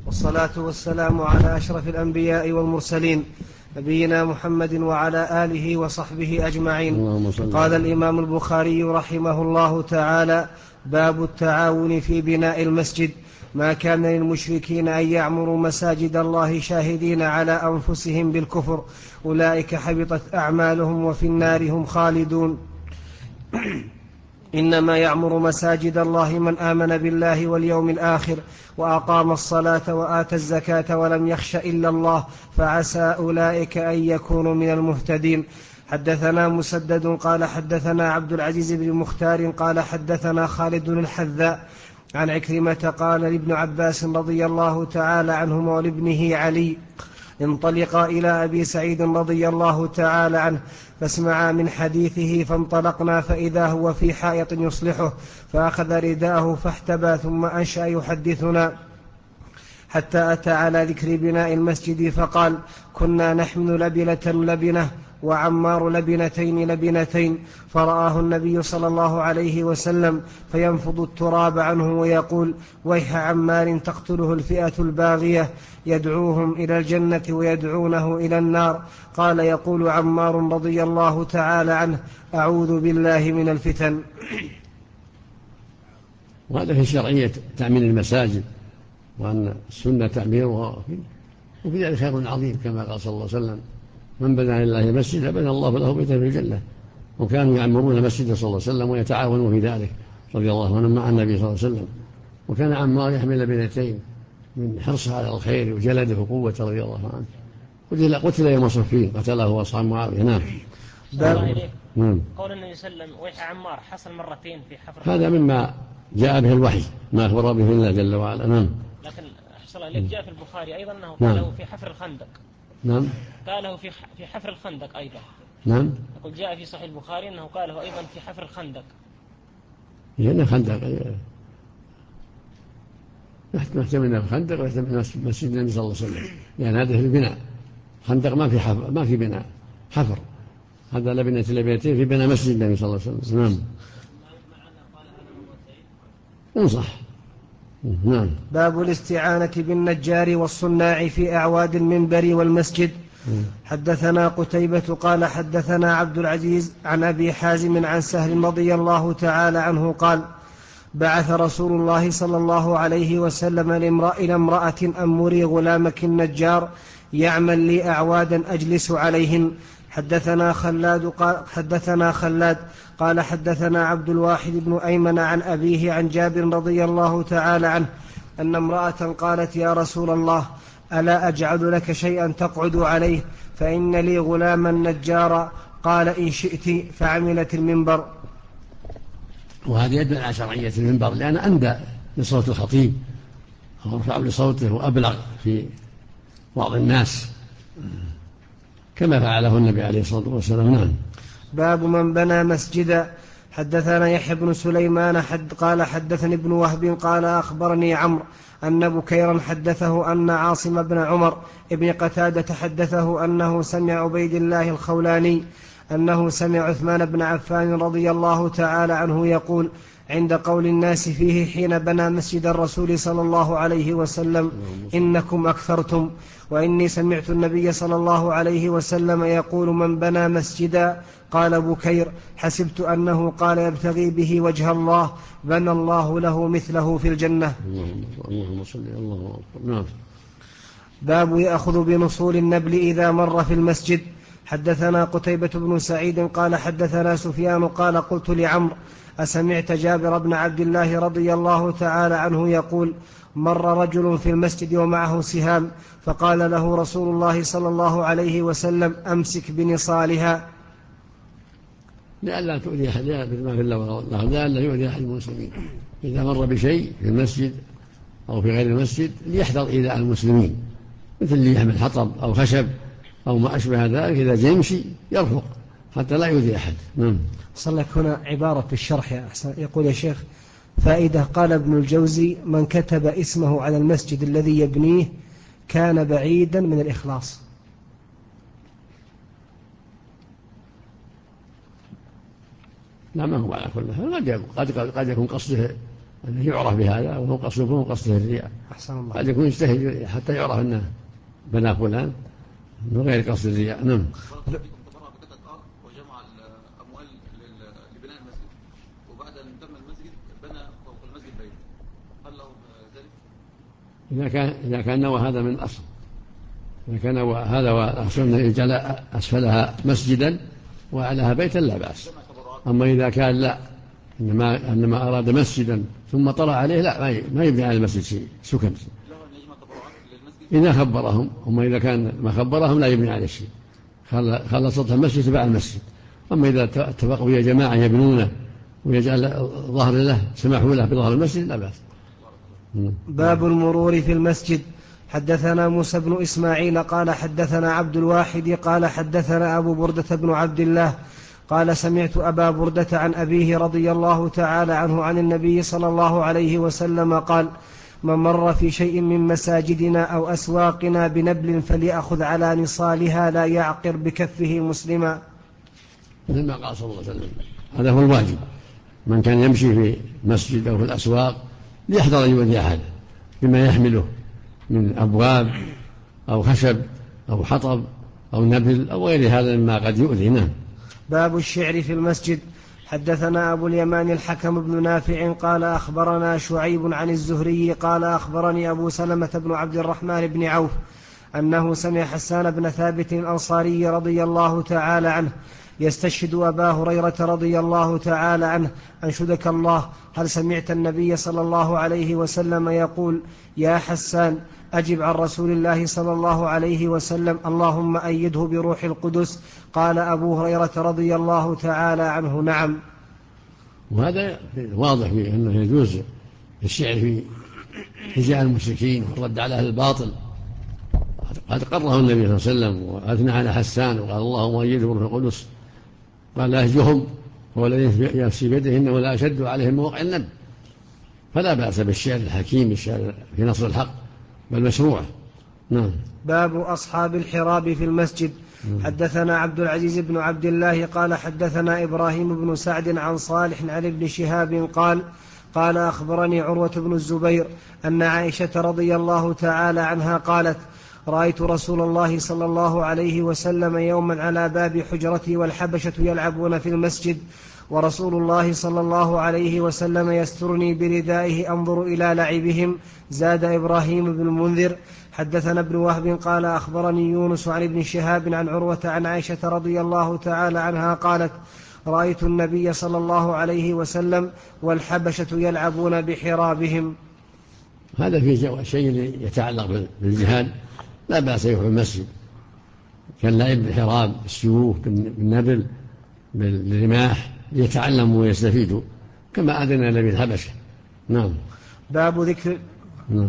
والصلاة والسلام على أشرف الأنبياء والمرسلين نبينا محمد وعلى آله وصحبه أجمعين. قال الإمام البخاري رحمه الله تعالى: باب التعاون في بناء المسجد. ما كان للمشركين أن يعمروا مساجد الله شاهدين على أنفسهم بالكفر، أولئك حبطت أعمالهم وفي النار هم خالدون. إنما يعمر مساجد الله من آمن بالله واليوم الآخر وأقام الصلاة وآتى الزكاة ولم يخش إلا الله، فعسى أولئك أن يكونوا من المهتدين. حدثنا مسدد قال حدثنا عبد العزيز بن مختار قال حدثنا خالد الحذاء عن عكرمة قال لابن عباس رضي الله تعالى عنهما ولابنه علي: انطلقا إلى أبي سعيد رضي الله تعالى عنه فاسمعا من حديثه، فانطلقنا فإذا هو في حائط يصلحه، فأخذ رداءه فاحتبى ثم أنشأ يحدثنا حتى أتى على ذكر بناء المسجد فقال: كنا نحمل لبنة وعمار لبنتين، فرآه النبي صلى الله عليه وسلم فينفض التراب عنه ويقول: ويح عمار تقتله الفئة الباغية، يدعوهم إلى الجنة ويدعونه إلى النار. قال يقول عمار رضي الله تعالى عنه: أعوذ بالله من الفتن. وهذا في شرعية تأمين المساجد، وأن السنة تعميرها، وفي ذلك خير عظيم، كما قال صلى الله عليه وسلم: من بنى لله مسجدا بنى الله له بيتا في الجنة. وكانوا يعمرون مسجد صلى الله عليه وسلم ويتعاونون في ذلك رضي الله عنهم مع النبي صلى الله عليه وسلم. وكان عمار يحمل لبنتين من حرصه على الخير وجلده وقوته رضي الله عنه. قتل يوم صفين، قتله أصحاب معاوية. نعم. قول النبي صلى الله عليه وسلم ويح عمار حصل مرتين في حفر، هذا مما جاء به الوحي، ما أخبر به الله جل وعلا. نعم. لكن أحسن الله جاء في البخاري أيضا أنه قاله في حفر الخندق. نعم. قاله في حفر الخندق أيضا. نعم. يقول جاء في صحيح البخاري أنه قاله أيضا في حفر الخندق. لأن خندق يحتمل أنه خندق ويحتمل مسجد النبي صلى الله عليه وسلم، لأن هذا في البناء. خندق ما في بناء، حفر. هذا لبنتين في بناء مسجد النبي صلى الله عليه وسلم. نعم. انصح. نعم. باب الاستعانة بالنجار والصناع في أعواد المنبر والمسجد. حدثنا قتيبة قال حدثنا عبد العزيز عن أبي حازم عن سهل رضي الله تعالى عنه قال: بعث رسول الله صلى الله عليه وسلم إلى امرأة: أمري غلامك النجار يعمل لي أعوادا أجلس عليهن. حدثنا خلاد قال حدثنا عبد الواحد بن أيمن عن أبيه عن جابر رضي الله تعالى عنه أن امرأة قالت: يا رسول الله، ألا أجعل لك شيئا تقعد عليه، فإن لي غلاما نجارا. قال: إن شئت. فعملت المنبر. وهذا يدل على شرعية المنبر، لأن أندى لصوت الخطيب، أرفع لصوته وأبلغ في بعض الناس، كما فعله النبي عليه الصلاة والسلام. نعم. باب من بنى مسجدا. حدثنا يحيى بن سليمان قال حدثني ابن وهب قال أخبرني عمرو أن بكيرا حدثه أن عاصم بن عمر ابن قتادة حدثه أنه سمع عبيد الله الخولاني أنه سمع عثمان بن عفان رضي الله تعالى عنه يقول عند قول الناس فيه حين بنى مسجد الرسول صلى الله عليه وسلم: إنكم أكثرتم. وإني سمعت النبي صلى الله عليه وسلم يقول: من بنى مسجدا. قال بكير: حسبت أنه قال يبتغي به وجه الله، بنى الله له مثله في الجنة. اللهم صل. الله أكبر. نعم. باب يأخذ بنصول النبل إذا مر في المسجد. حدثنا قتيبة بن سعيد قال حدثنا سفيان قال قلت لعمرو: أسمعت جابر بن عبد الله رضي الله تعالى عنه يقول: مر رجل في المسجد ومعه سهام، فقال له رسول الله صلى الله عليه وسلم: أمسك بنصالها. لئلا تؤذي أحد، لئلا يؤذي أحد المسلمين إذا مر بشيء في المسجد أو في غير المسجد، ليحذر إيذاء المسلمين، مثل اللي يحمل حطب أو خشب أو ما أشبه ذلك، إذا جاء يمشي يرفق حتى لا يؤذي أحد. صلى لك هنا عبارة في الشرح يا أحسن. يقول: يا شيخ، فائدة. قال ابن الجوزي: من كتب اسمه على المسجد الذي يبنيه كان بعيدا من الإخلاص. لا، ما هو على كل حال. قد يكون قصده أنه يعرف بهذا وهو قصده الرياء. أحسن الله. قد يكون يجتهد حتى يعرف أنه بنى فلان من غير قصد الرياء. نعم. وجمع الأموال لبناء المسجد وبعد أن تم المسجد بنى فوق المسجد بيت، هل له ذلك؟ إذا كان نوى هذا من الأصل، إذا كان هذا وأصل أن يجعل أسفلها مسجدا وأعلاها بيتا لا بأس. أما إذا كان لا إنما أراد مسجدا ثم طلع عليه لا ما يبني على المسجد شيء سكن إذا خبرهم. أما إذا كان ما خبرهم لا يبني عليه شيء، خلى سطح المسجد تبع المسجد. أما إذا اتفقوا يا جماعة يبنونه ويجعل ظهر له سمحوا له بظهر المسجد لا بأس. باب المرور في المسجد. حدثنا موسى بن إسماعيل قال حدثنا عبد الواحد قال حدثنا أبو بردة بن عبد الله قال سمعت أبا بردة عن أبيه رضي الله تعالى عنه عن النبي صلى الله عليه وسلم قال: من مر في شيء من مساجدنا أو أسواقنا بنبل فليأخذ على نصالها لا يعقر بكفه مسلما. مثل ما قال صلى الله عليه وسلم هذا هو الواجب. من كان يمشي في مسجد أو في الأسواق ليحذر أن يؤذي أحد بما يحمله من أبواب أو خشب أو حطب أو نبل أو غير هذا مما قد يؤذي. نعم. باب الشعر في المسجد. حدثنا أبو اليمان الحكم بن نافع قال أخبرنا شعيب عن الزهري قال أخبرني أبو سلمة بن عبد الرحمن بن عوف أنه سمع حسان بن ثابت الأنصاري رضي الله تعالى عنه يستشهد أبا هريرة رضي الله تعالى عنه: أنشدك الله، هل سمعت النبي صلى الله عليه وسلم يقول: يا حسان أجب عن رسول الله صلى الله عليه وسلم اللهم أيده بروح القدس؟ قال أبو هريرة رضي الله تعالى عنه: نعم. وهذا واضح فيه أنه يجوز الشعر في حجاء المشركين والرد على أهل الباطل. قد قرره النبي صلى الله عليه وسلم وأثنى على حسان وقال اللهم أيده بروح القدس. قال لا يهجهم هو الذي يفسي بيده إنه لا أشد عليهم موقع النبي. فلا بأس بالشعر الحكيم، الشعر في نصر الحق بل مشروع. نعم. باب أصحاب الحراب في المسجد. حدثنا عبد العزيز بن عبد الله قال حدثنا إبراهيم بن سعد عن صالح عن ابن شهاب قال أخبرني عروة بن الزبير أن عائشة رضي الله تعالى عنها قالت: رأيت رسول الله صلى الله عليه وسلم يوما على باب حجرتي والحبشة يلعبون في المسجد، ورسول الله صلى الله عليه وسلم يسترني بردائه أنظر إلى لعبهم. زاد إبراهيم بن المنذر. حدثنا ابن وهب قال أخبرني يونس عن ابن شهاب عن عروة عن عائشة رضي الله تعالى عنها قالت: رأيت النبي صلى الله عليه وسلم والحبشة يلعبون بحرابهم. هذا في شيء يتعلق بالجهاد لا بأس يفعل المسجد، كان لعب بالحراب بالسيوف بالنبل بالرماح ليتعلموا ويستفيدوا كما أذن النبي الحبشة. نعم. باب ذكر. نعم.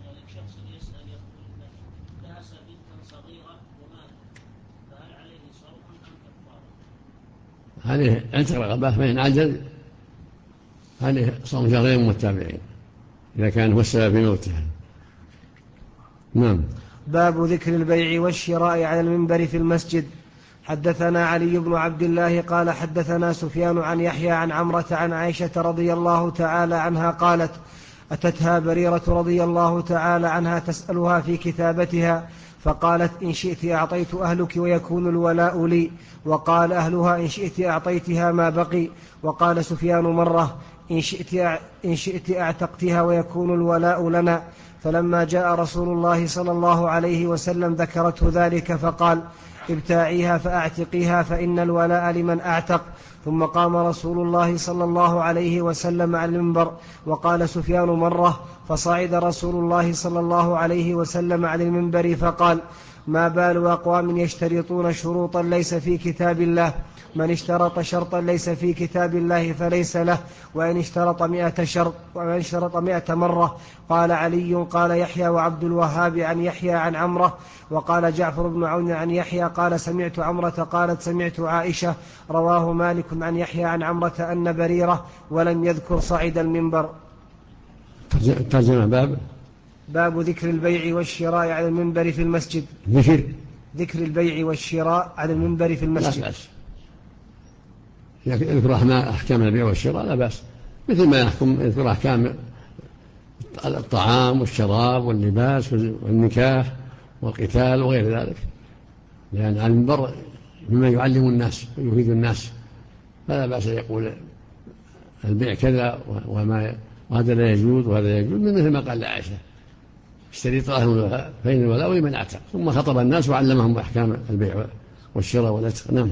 هذه عتق رغبة فإن عجل هذه صوم شهرين متابعين إذا كان هو السبب في موتها. نعم. باب ذكر البيع والشراء على المنبر في المسجد. حدثنا علي بن عبد الله قال حدثنا سفيان عن يحيى عن عمرة عن عائشة رضي الله تعالى عنها قالت: أتتها بريرة رضي الله تعالى عنها تسألها في كتابتها فقالت: إن شئت أعطيت أهلك ويكون الولاء لي. وقال أهلها: إن شئت أعطيتها ما بقي. وقال سفيان مرة: إن شئت أعتقتها ويكون الولاء لنا. فلما جاء رسول الله صلى الله عليه وسلم ذكرته ذلك فقال: ابتاعيها فأعتقيها فإن الولاء لمن أعتق. ثم قام رسول الله صلى الله عليه وسلم على المنبر. وقال سفيان مرة: فصعد رسول الله صلى الله عليه وسلم على المنبر فقال: ما بال أقوام يشترطون شروطا ليس في كتاب الله، من اشترط شرطا ليس في كتاب الله فليس له، وإن اشترط 100 شرط ومن اشترط 100 مرة. قال علي: قال يحيى وعبد الوهاب عن يحيى عن عمرة. وقال جعفر بن عون عن يحيى قال سمعت عمرة قالت سمعت عائشة. رواه مالك عن يحيى عن عمرة أن بريرة ولم يذكر صعد المنبر. ترجمة باب ذكر البيع والشراء على المنبر في المسجد. ذكر البيع والشراء على المنبر في المسجد. لا بأس يذكر أحكام البيع والشراء لا بأس، مثل ما يذكر أحكام الطعام والشراب واللباس والنكاح والقتال وغير ذلك، لأن على المنبر مما يعلم الناس ويفيد الناس، فلا بأس يقول البيع كذا وهذا لا يجوز وهذا يجوز، من مثل ما قال لعائشة اشتريت لهم فإن الولاء لمن أعتق، ثم خطب الناس وعلمهم أحكام البيع والشراء والعتق. نعم.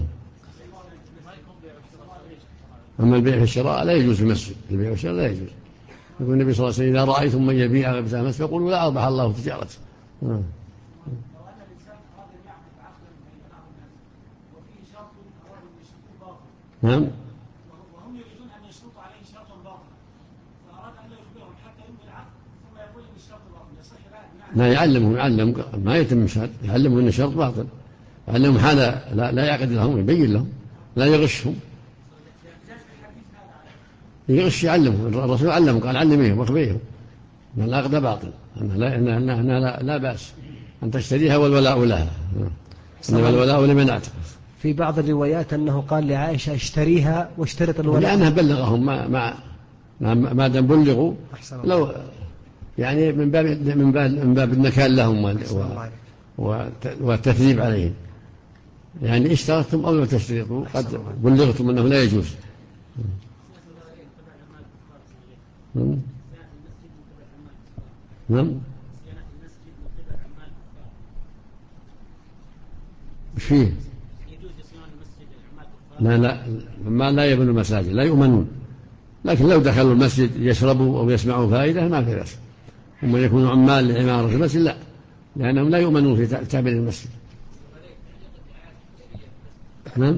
أما البيع في الشراء لا يجوز في المسجد، البيع والشراء لا يجوز. يقول النبي صلى الله عليه وسلم إذا رأيتم من يبيع ويبتاع المسجد فقولوا لا أربح الله تجارته. نعم. وهم يريدون أن يشرطوا عليه شرطا باطلا، فأراد أن لا يخبرهم حتى يمضي العقد ثم يقول إن الشرط باطل، يصح لا يعلم ما يتم الشهادة، يعلمهم أن الشرط باطل، يعلمهم حال لا يعقد لهم، يبين لهم، لا يغشهم. يغش يعلمهم، الرسول علمهم قال علميهم واخبريهم أن العقد باطل، أنها لا بأس أن تشتريها والولاء لها، إنما الولاء لمن أعتق. في بعض الروايات أنه قال لعائشة اشتريها واشترط الولاء، لأنها بلغهم ما دام بلغوا، لو يعني من باب النكال لهم والتثريب عليهم، يعني اشترطتم أو لم تشترطوا قد بلغتم أنه لا يجوز. نعم. ايش فيه؟ لا يبنوا المساجد، لا يؤمنون، لكن لو دخلوا المسجد يشربوا أو يسمعوا فائدة ما في بأس. هم يكونوا عمال لعمارة المسجد لا، لأنهم لا يؤمنون في تعبير المسجد. نعم.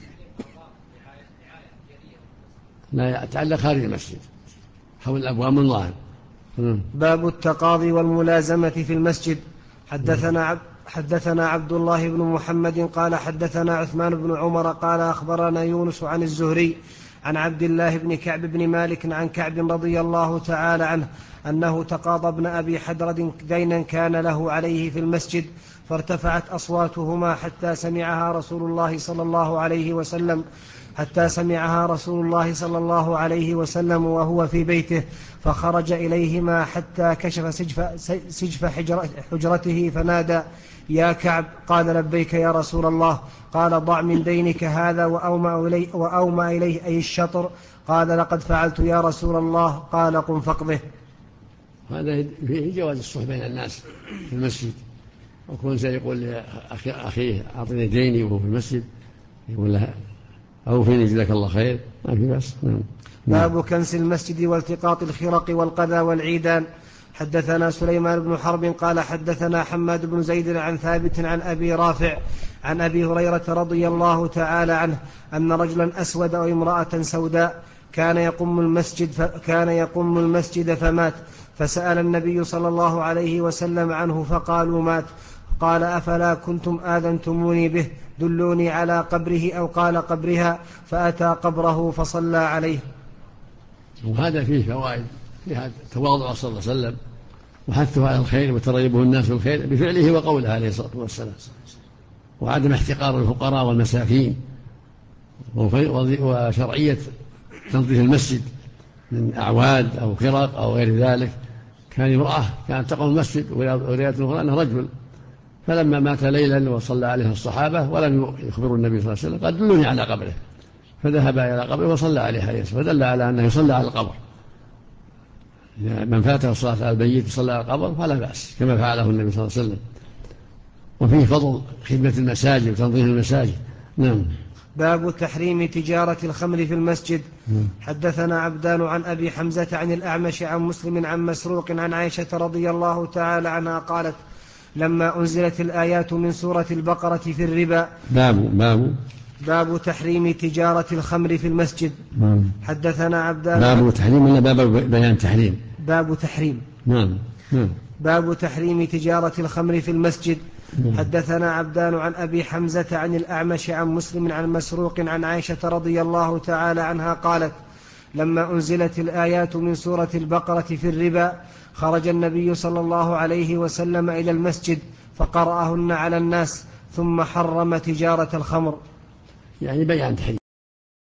لا يتعلق خارج المسجد حول الأبواب من ظاهر. باب التقاضي والملازمة في المسجد. حدثنا عبد الله بن محمد قال حدثنا عثمان بن عمر قال أخبرنا يونس عن الزهري عن عبد الله بن كعب بن مالك عن كعب رضي الله تعالى عنه أنه تقاضى ابن أبي حدرد دينا كان له عليه في المسجد، فارتفعت أصواتهما حتى سمعها رسول الله صلى الله عليه وسلم وهو في بيته، فخرج إليهما حتى كشف سجف حجرته فنادى يا كعب، قال لبيك يا رسول الله، قال ضع من دينك هذا وأومأ إليه أي الشطر، قال لقد فعلت يا رسول الله، قال قم فاقضه. هذا فيه جواز الصلح بين الناس في المسجد، وكون سيقول لأخيه أعطني ديني وهو في المسجد يقول لها أوفني جزاك الله خير، ما في بأس. باب كنس المسجد والتقاط الخرق والقذى والعيدان. حدثنا سليمان بن حرب قال حدثنا حماد بن زيد عن ثابت عن أبي رافع عن أبي هريرة رضي الله تعالى عنه أن رجلا أسود أو امرأة سوداء كان يقوم المسجد فمات، فسأل النبي صلى الله عليه وسلم عنه فقالوا مات، قال أفلا كنتم آذنتموني به، دلوني على قبره أو قال قبرها، فأتى قبره فصلى عليه. وهذا فيه فوائد، فيها تواضع صلى الله عليه وسلم وحثه على الخير وترغبه الناس بالخير بفعله وقوله عليه الصلاة والسلام، وعدم احتقار الفقراء والمساكين، وشرعية تنظيف المسجد من أعواد أو خرق أو غير ذلك. كان امرأة كانت تقوم المسجد ورواية أخرى أنه رجل، فلما مات ليلا وصلى عليه الصحابة ولم يخبروا النبي صلى الله عليه وسلم قال دلوني على قبره، فذهب إلى قبره وصلى عليه، فدل على أنه يصلى على القبر، من فاته الصلاة على البيت يصلى على القبر فلا بأس كما فعله النبي صلى الله عليه وسلم. وفيه فضل خدمة المساجد وتنظيف المساجد. نعم. باب تحريم تجارة الخمر في المسجد. حدثنا عبدان عن أبي حمزة عن الأعمش عن مسلم عن مسروق عن عائشة رضي الله تعالى عنها قالت لما أنزلت الآيات من سورة البقرة في الربا باب تحريم تجارة الخمر في المسجد. حدثنا عبدان. باب تحريم ولا باب بيان تحريم؟ باب تحريم. نعم. باب تحريم تجارة الخمر في المسجد. حدثنا عبدان عن أبي حمزة عن الأعمش عن مسلم عن مسروق عن عائشة رضي الله تعالى عنها قالت لما أنزلت الآيات من سورة البقرة في الربا خرج النبي صلى الله عليه وسلم إلى المسجد فقرأهن على الناس ثم حرم تجارة الخمر. يعني بيان تحريم